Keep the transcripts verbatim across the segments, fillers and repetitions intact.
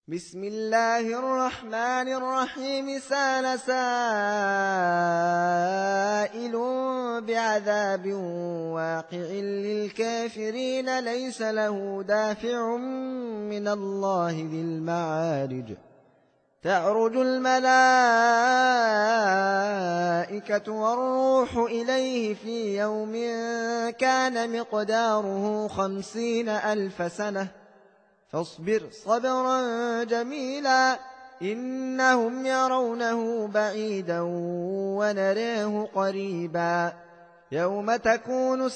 بسم الله الرحمن الرحيم سأل سائل بعذاب واقع للكافرين ليس له دافع من الله ذي المعارج تعرج الملائكة والروح إليه في يوم كان مقداره خمسين ألف سنة فاصبر صبرا جميلا إنهم يرونه بعيدا ونراه قريبا يوم تكون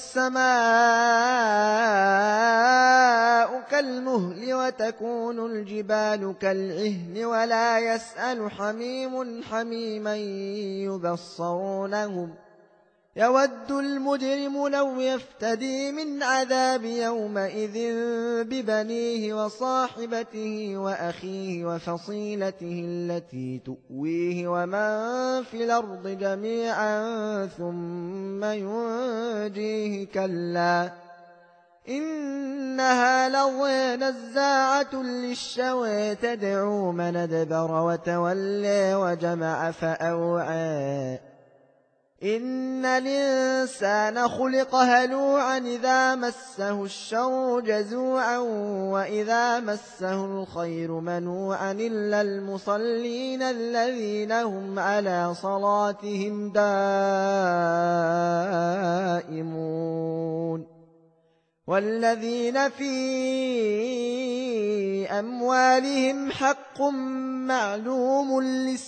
السماء كالمهل وتكون الجبال كالعهن ولا يسأل حميم حميما يبصرونهم يود المجرم لو يفتدي من عذاب يومئذ ببنيه وصاحبته وأخيه وفصيلته التي تؤويه ومن في الأرض جميعا ثم ينجيه كلا إنها لظى نزاعة للشوى تدعو من أدبر وتولى وجمع فأوعى إن الإنسان خلق هلوعا إذا مسه الشر جزوعا وإذا مسه الخير منوعا إلا المصلين الذين هم على صلاتهم دائمون والذين في أموالهم حق معلوم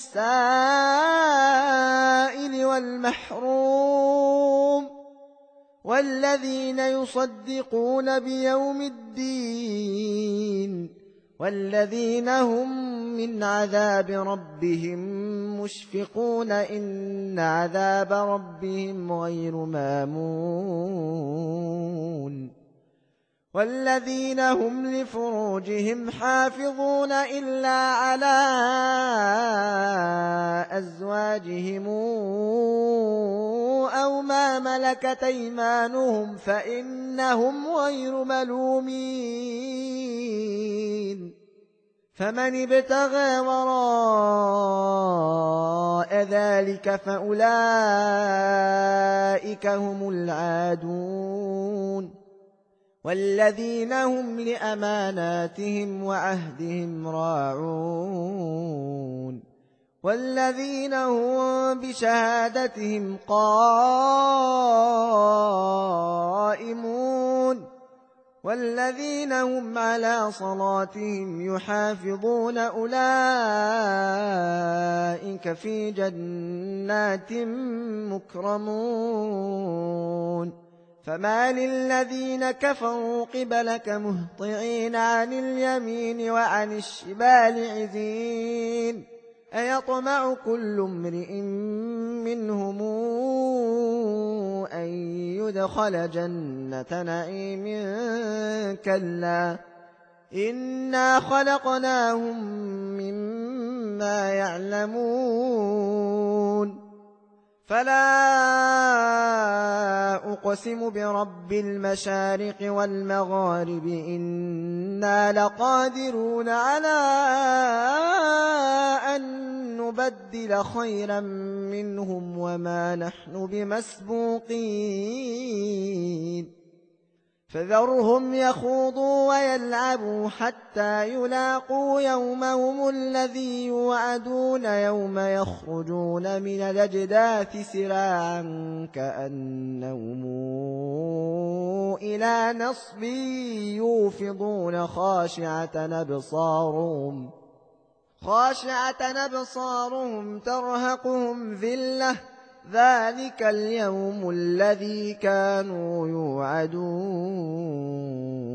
للسائل والمحروم والذين يصدقون بيوم الدين والذين هم من عذاب ربهم مشفقون إن عذاب ربهم غير مامون والذين هم لفروجهم حافظون إلا على أزواجهم أو ما ملكت أيمانهم فإنهم غير ملومين فمن ابتغى وراء ذلك فأولئك هم العادون والذين هم لأماناتهم وعهدهم راعون والذين هم بشهادتهم قائمون والذين هم على صلاتهم يحافظون أولئك في جنات مكرمون فما للذين كفروا قبلك مهطعين عن اليمين وعن الشمال عزين أيطمع كل امرئ منهم أن يدخل جنة نعيم كلا إنا خلقناهم مما يعلمون فلا أقسم برب المشارق والمغارب إنا لقادرون على أن نبدل خيرا منهم وما نحن بمسبوقين فذرهم يخوضوا ويلعبوا حتى يلاقوا يومهم الذي يوعدون يوم يخرجون من الأجداث سراعا كأنهم إلى نصب يوفضون خاشعة أبصارهم خاشعة أبصارهم ترهقهم ذلة ذلك اليوم الذي كانوا يوعدون